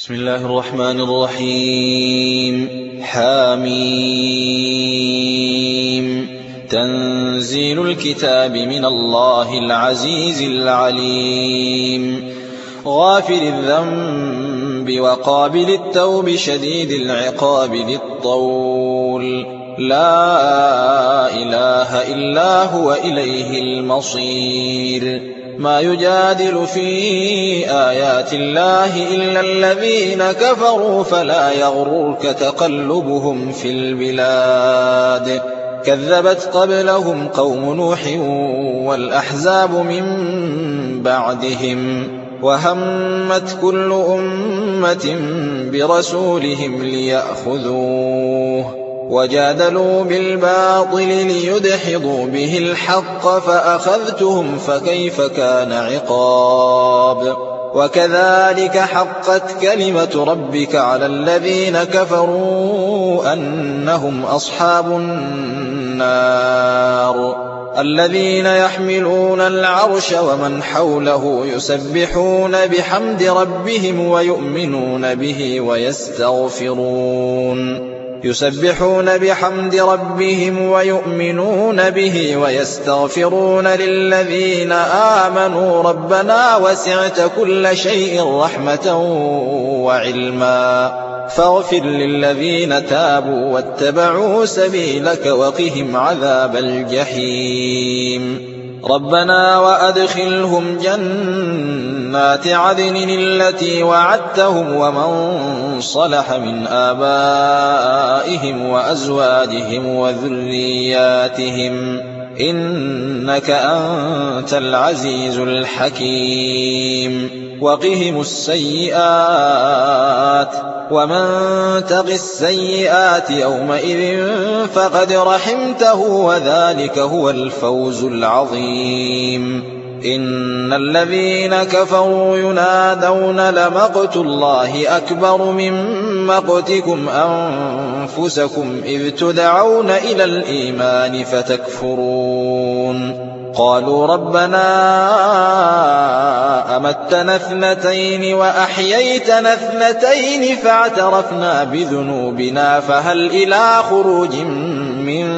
بسم الله الرحمن الرحيم. حاميم. تنزيل الكتاب من الله العزيز العليم. غافر الذنب وقابل التوب شديد العقاب ذي الطول. لا إله إلا هو إليه المصير. ما يجادل في آيات الله إلا الذين كفروا فلا يغررك تقلبهم في البلاد. كذبت قبلهم قوم نوح والأحزاب من بعدهم وهمت كل أمة برسولهم ليأخذوه وجادلوا بالباطل ليدحضوا به الحق فأخذتهم فكيف كان عقاب. وكذلك حقت كلمة ربك على الذين كفروا أنهم أصحاب النار. الذين يحملون العرش ومن حوله يسبحون بحمد ربهم ويؤمنون به ويستغفرون للذين آمنوا ربنا وسعت كل شيء رحمة وعلما فاغفر للذين تابوا واتبعوا سبيلك وقهم عذاب الجحيم. ربنا وأدخلهم جنات عدن التي وعدتهم ومن صلح من آبائهم وأزواجهم وذرياتهم إنك أنت العزيز الحكيم. وقهم السيئات ومن تق السيئات يومئذ فقد رحمته وذلك هو الفوز العظيم. إن الذين كفروا ينادون لمقت الله أكبر من مقتكم أنفسكم إذ تدعون إلى الإيمان فتكفرون. قالوا ربنا أمتنا اثنتين وأحييتنا اثنتين فاعترفنا بذنوبنا فهل إلى خروج من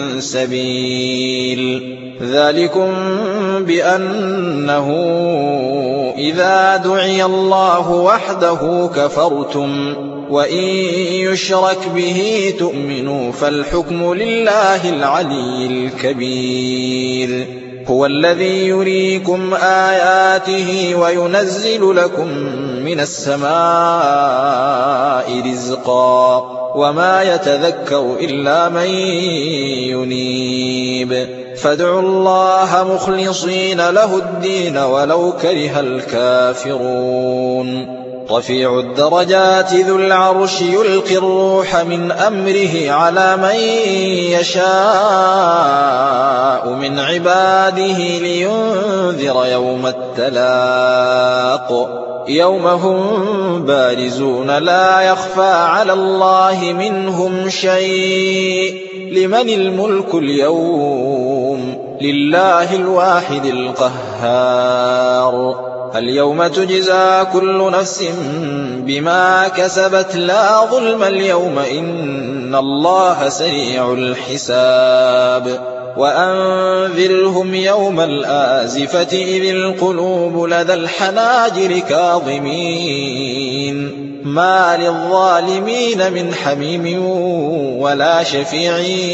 سبيل. ذلكم بأنه إذا دعي الله وحده كفرتم وإن يشرك به تؤمنوا فالحكم لله العلي الكبير. هو الذي يريكم آياته وينزل لكم من السماء رزقا وما يتذكر إلا من ينيب. فادعوا الله مخلصين له الدين ولو كره الكافرون. رفيع الدرجات ذو العرش يلقي الروح من أمره على من يشاء من عباده لينذر يوم التلاق. يوم هم بارزون لا يخفى على الله منهم شيء. لمن الملك اليوم؟ لله الواحد القهار. اليوم تجزى كل نفس بما كسبت لا ظلم اليوم إن الله سريع الحساب. وأنذرهم يوم الآزفة إذ القلوب لدى الحناجر كاظمين ما للظالمين من حميم ولا شفيع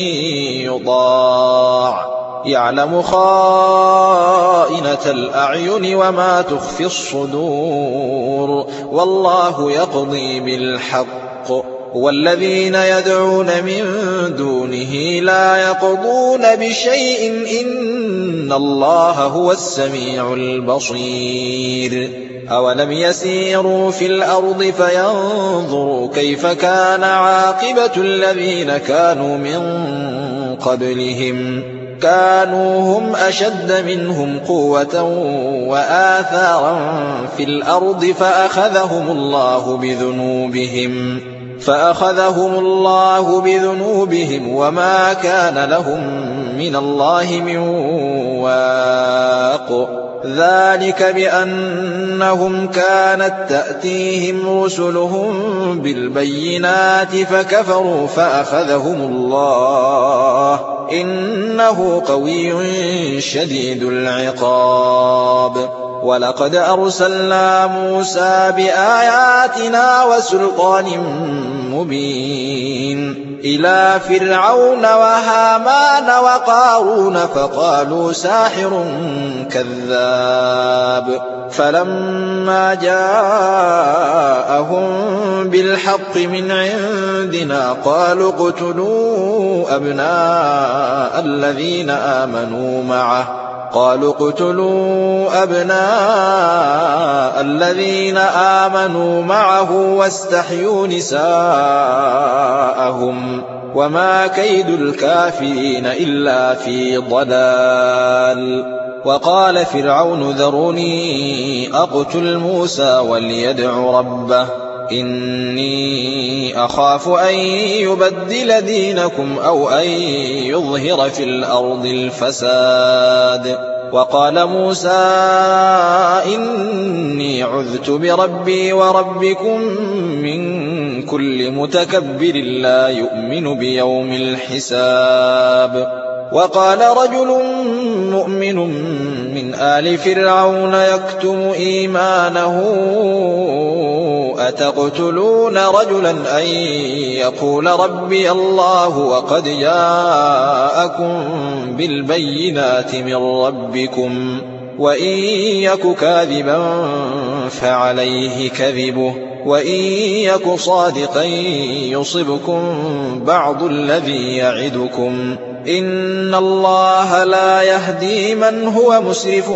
يطاع. يعلم خائنة الأعين وما تخفي الصدور والله يقضي بالحق. والذين يدعون من دونه لا يقضون بشيء إن الله هو السميع البصير. أولم يسيروا في الأرض فينظروا كيف كان عاقبة الذين كانوا من قبلهم كانوا هم أشد منهم قوة وآثارا في الأرض فأخذهم الله بذنوبهم وما كان لهم من الله من واق. ذلك بأنهم كانت تأتيهم رسلهم بالبينات فكفروا فأخذهم الله إنه قوي شديد العقاب ولقد أرسلنا موسى بآياتنا وسلطان مبين إلى فرعون وهامان وقارون فقالوا ساحر كذاب فلما جاءهم بالحق من عندنا قالوا اقتلوا أبناء الذين آمنوا معه واستحيوا نساءهم وما كيد الكافرين إلا في ضلال وقال فرعون ذروني أقتل موسى وليدع ربه إني أخاف أن يبدل دينكم أو أن يظهر في الأرض الفساد وقال موسى إني عذت بربي وربكم من كل متكبر لا يؤمن بيوم الحساب وقال رجل مؤمن من آل فرعون يكتم إيمانه أتقتلون رجلا أن يقول ربي الله وقد جاءكم بالبينات من ربكم وإن يك كاذبا فعليه كذبه وإن يك صادقا يصبكم بعض الذي يعدكم إن الله لا يهدي من هو مسرف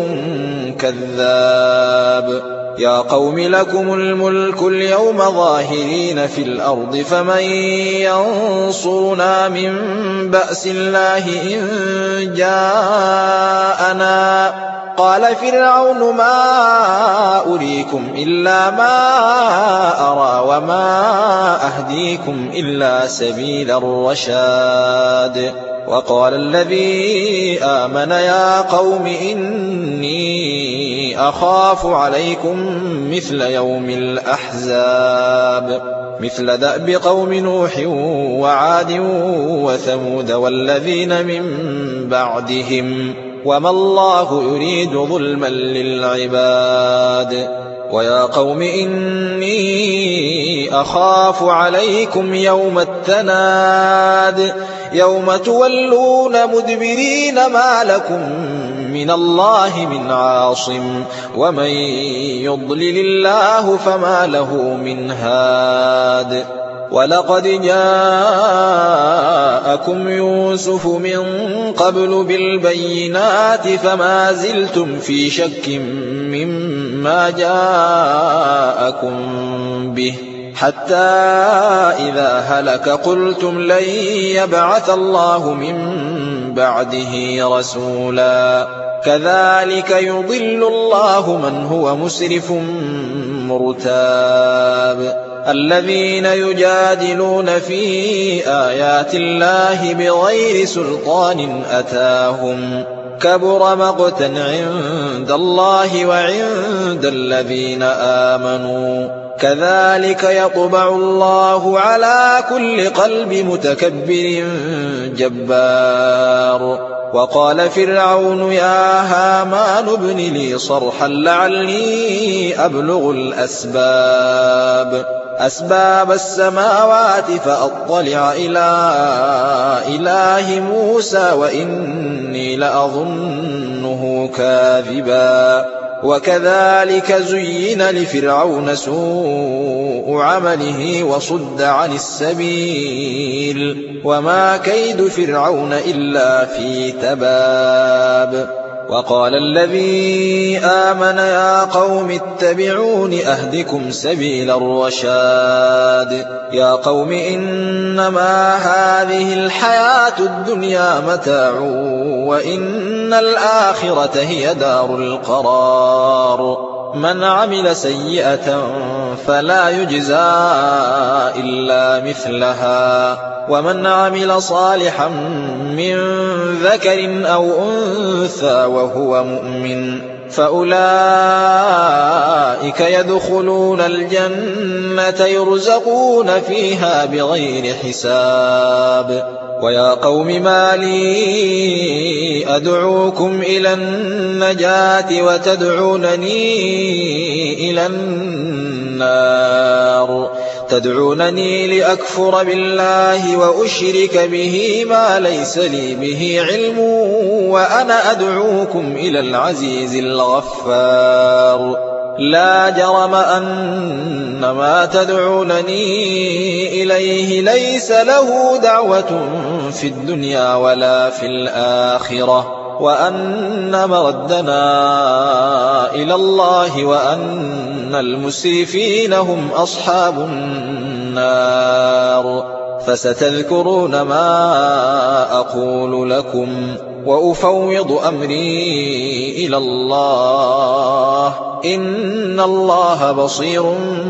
كذاب يا قوم لكم الملك اليوم ظاهرين في الأرض فمن ينصرنا من بأس الله إن جاءنا قال فرعون ما أريكم إلا ما أرى وما أهديكم إلا سبيل الرشاد وقال الذي آمن يا قوم إني أخاف عليكم مثل يوم الأحزاب مثل دأب قوم نوح وعاد وثمود والذين من بعدهم وما الله يريد ظلما للعباد ويا قوم إني أخاف عليكم يوم التناد يوم تولون مدبرين ما لكم من الله من عاصم ومن يضلل الله فما له من هاد ولقد جاءكم يوسف من قبل بالبينات فما زلتم في شك مما جاءكم به حتى إذا هلك قلتم لن يبعث الله من بعده رسولا كذلك يضل الله من هو مسرف مرتاب الذين يجادلون في آيات الله بغير سلطان أتاهم كبر مقتا عند الله وعند الذين آمنوا كذلك يطبع الله على كل قلب متكبر جبار وقال فرعون يا هامان ابن لي صرحا لعلي أبلغ أسباب السماوات فأطلع إلى إله موسى وإني لأظنه كاذبا وكذلك زين لفرعون سوء عمله وصد عن السبيل وما كيد فرعون إلا في تباب وقال الذي آمن يا قوم اتبعون أهدكم سبيل الرشاد يا قوم إنما هذه الحياة الدنيا متاع وإن الآخرة هي دار القرار من عمل سيئة فلا يجزى إلا مثلها ومن عمل صالحا من ذكر أو أنثى وهو مؤمن فأولئك يدخلون الجنة يرزقون فيها بغير حساب. ويا قوم ما لي أدعوكم إلى النجاة وتدعونني إلى النار تدعونني لأكفر بالله وأشرك به ما ليس لي به علم وأنا أدعوكم إلى العزيز الغفار. لا جرم أن ما تدعونني إليه ليس له دعوة في الدنيا ولا في الآخرة وأن مردنا إلى الله وأن المسرفين هم أصحاب النار. فستذكرون ما أقول لكم وأفوض أمري إلى الله إن الله بصير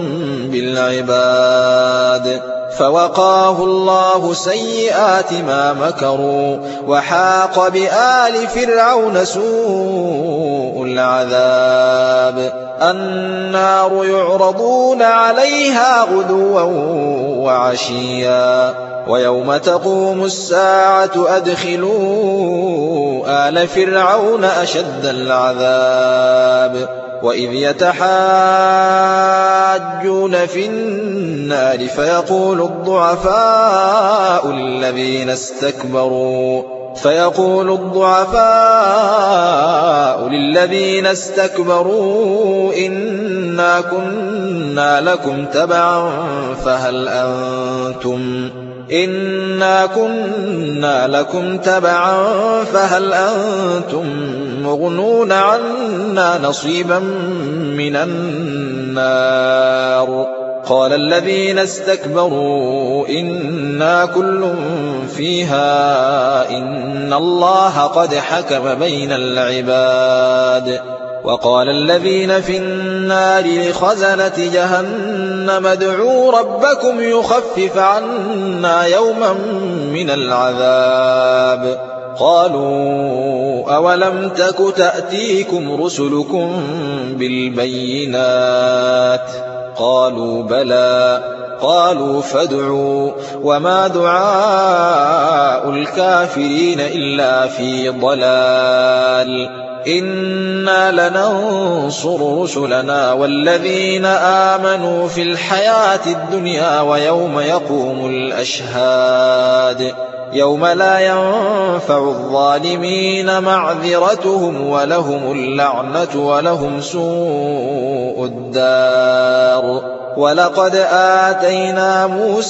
بالعباد. فوقاه الله سيئات ما مكروا وحاق بآل فرعون سوء العذاب. النار يعرضون عليها غدوا وعشيا ويوم تقوم الساعة أدخلوا آل فرعون أشد العذاب. وإذ يتحاجون في النار فيقول الضعفاء للذين استكبروا إنا كنا لكم تبعا فهل أنتم مغنون عنا نصيبا من النار. قال الذين استكبروا إنا كل فيها إن الله قد حكم بين العباد. وقال الذين في النار لخزنة جهنم ادعوا ربكم يخفف عنا يوما من العذاب. قالوا أولم تك تأتيكم رسلكم بالبينات قالوا بلى قالوا فادعوا وما دعاء الكافرين إلا في ضلال. إنا لننصر رسلنا والذين آمنوا في الحياة الدنيا ويوم يقوم الأشهاد يوم لا ينفع الظالمين معذرتهم ولهم اللعنة ولهم سوء الدار. ولقد آتينا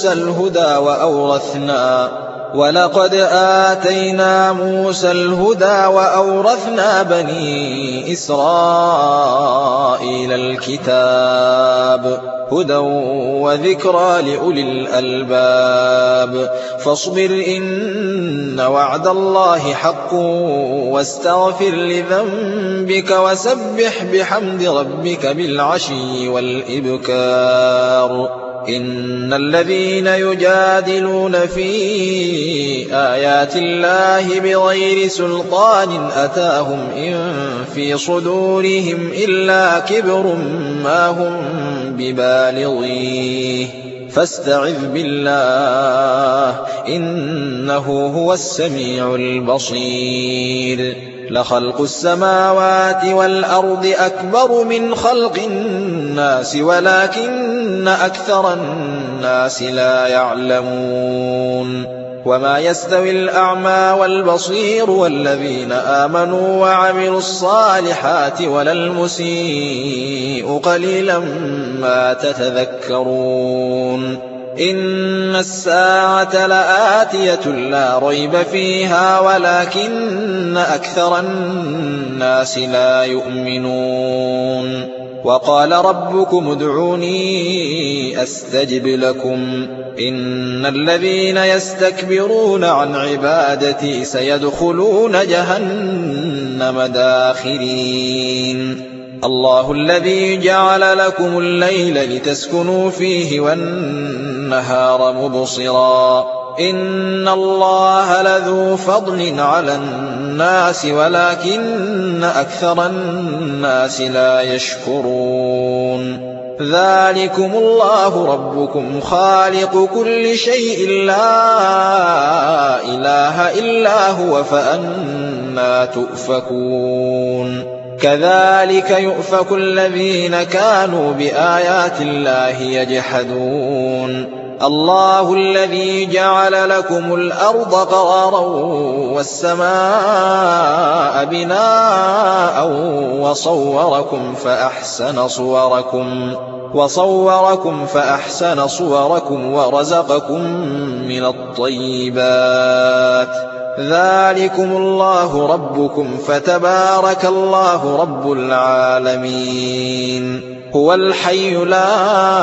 موسى الهدى وأورثنا بني إسرائيل الكتاب هدى وذكرى لأولي الألباب. فاصبر إن وعد الله حق واستغفر لذنبك وسبح بحمد ربك بالعشي والإبكار. إن الذين يجادلون في آيات الله بغير سلطان أتاهم إن في صدورهم إلا كبر ما هم ببالغيه فاستعذ بالله إنه هو السميع البصير. لخلق السماوات والأرض أكبر من خلق الناس ولكن أكثر الناس لا يعلمون. وما يستوي الأعمى والبصير والذين آمنوا وعملوا الصالحات ولا المسيء قليلا ما تتذكرون. إن الساعة لآتية لا ريب فيها ولكن أكثر الناس لا يؤمنون. وقال ربكم ادعوني أستجب لكم إن الذين يستكبرون عن عبادتي سيدخلون جهنم داخرين. الله الذي جعل لكم الليل لتسكنوا فيه والنهار مبصرا إن الله لذو فضل على الناس ولكن أكثر الناس لا يشكرون ذلكم الله ربكم خالق كل شيء لا إله إلا هو فأنى تؤفكون كذلك يؤفك الذين كانوا بآيات الله يجحدون الله الذي جعل لكم الأرض قرارا والسماء بناء وصوركم فأحسن صوركم ورزقكم من الطيبات ذلكم الله ربكم فتبارك الله رب العالمين هو الحي لا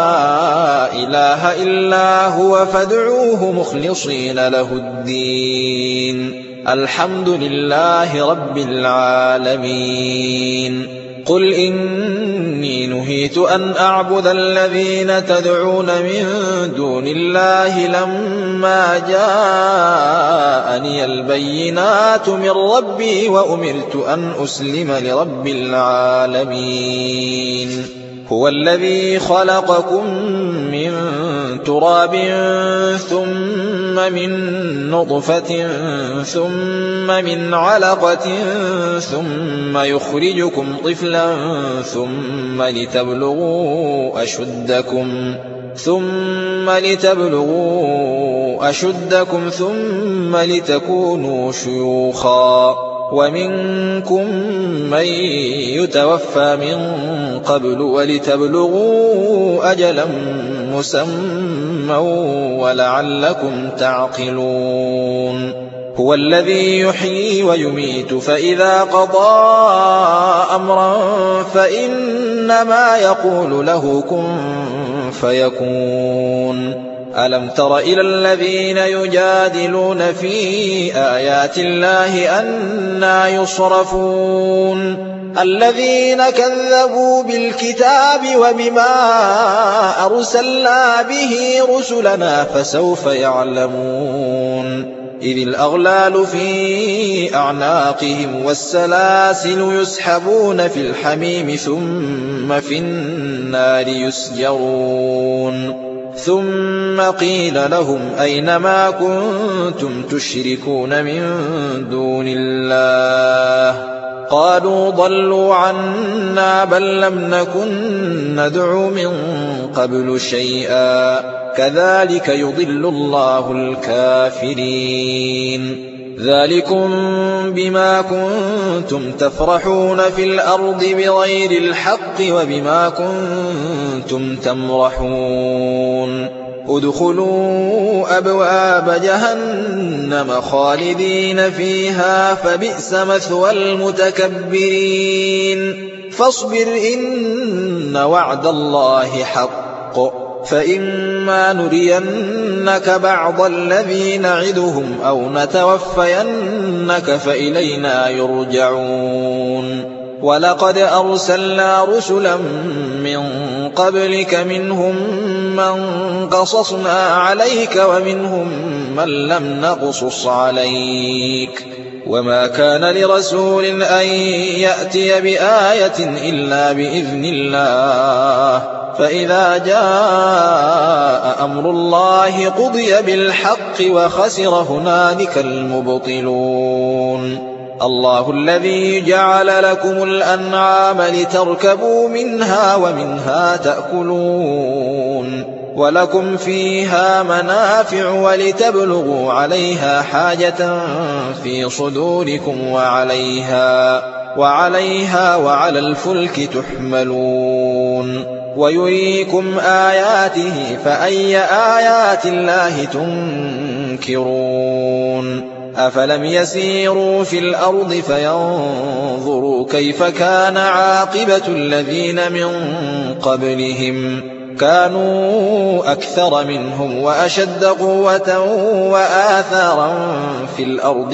إله إلا هو فادعوه مخلصين له الدين الحمد لله رب العالمين قل إني نهيت أن أعبد الذين تدعون من دون الله لما جاءني البينات من ربي وأمرت أن أسلم لرب العالمين هو الذي خلقكم من تراب ثم من نطفة ثم من علقة ثم يخرجكم طفلا ثم لتبلغوا أشدكم ثم لتكونوا شيوخا ومنكم من يتوفى من قبل ولتبلغوا أجلا مسمى ولعلكم تعقلون هو الذي يحيي ويميت فإذا قضى أمرا فإنما يقول له كن فيكون ألم تر إلى الذين يجادلون في آيات الله أنى يصرفون الذين كذبوا بالكتاب وبما أرسلنا به رسلنا فسوف يعلمون إذ الأغلال في أعناقهم والسلاسل يسحبون في الحميم ثم في النار يسجرون ثم قيل لهم أين ما كنتم تشركون من دون الله قالوا ضلوا عنا بل لم نكن ندعو من قبل شيئا كذلك يضل الله الكافرين ذلكم بما كنتم تفرحون في الأرض بغير الحق وبما كنتم تمرحون ادخلوا أبواب جهنم خالدين فيها فبئس مثوى المتكبرين فاصبر إن وعد الله حق فإما نرينك بعض الذي نعدهم أو نتوفينك فإلينا يرجعون ولقد أرسلنا رسلا من قبلك منهم من قصصنا عليك ومنهم من لم نقصص عليك وما كان لرسول أن يأتي بآية إلا بإذن الله فإذا جاء أمر الله قضي بالحق وخسر هنالك المبطلون الله الذي جعل لكم الأنعام لتركبوا منها ومنها تأكلون ولكم فيها منافع ولتبلغوا عليها حاجة في صدوركم وعليها وعلى الفلك تحملون ويريكم آياته فأي آيات الله تنكرون أفلم يسيروا في الأرض فينظروا كيف كان عاقبة الذين من قبلهم كانوا أكثر منهم وأشد قوة وآثارا في الأرض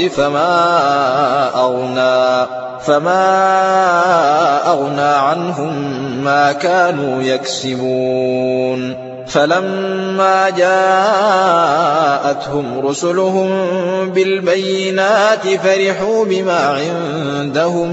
فما أغنى عنهم ما كانوا يكسبون فَلَمَّا جَاءَتْهُمْ رُسُلُهُم بِالْبَيِّنَاتِ فَرِحُوا بِمَا عِندَهُم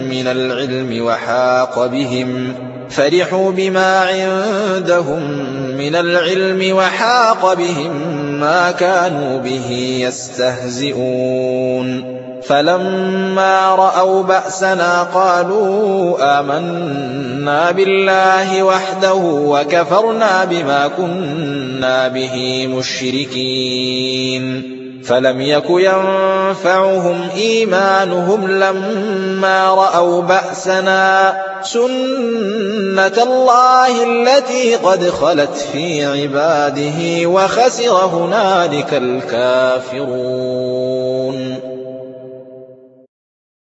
مِّنَ الْعِلْمِ وَحَاقَ بِهِم مَّا كَانُوا بِهِ يَسْتَهْزِئُونَ فَلَمَّا رَأَوْا بَأْسَنَا قَالُوا آمَنَّا بِاللَّهِ وَحْدَهُ وَكَفَرْنَا بِمَا كُنَّا بِهِ مُشْرِكِينَ فَلَمْ يَكُ يَنفَعُهُمْ إِيمَانُهُمْ لَمَّا رَأَوْا بَأْسَنَا ۖ سُنَّتَ اللَّهِ الَّتِي قَدْ خَلَتْ فِي عِبَادِهِ ۖ وَخَسِرَ هُنَالِكَ الْكَافِرُونَ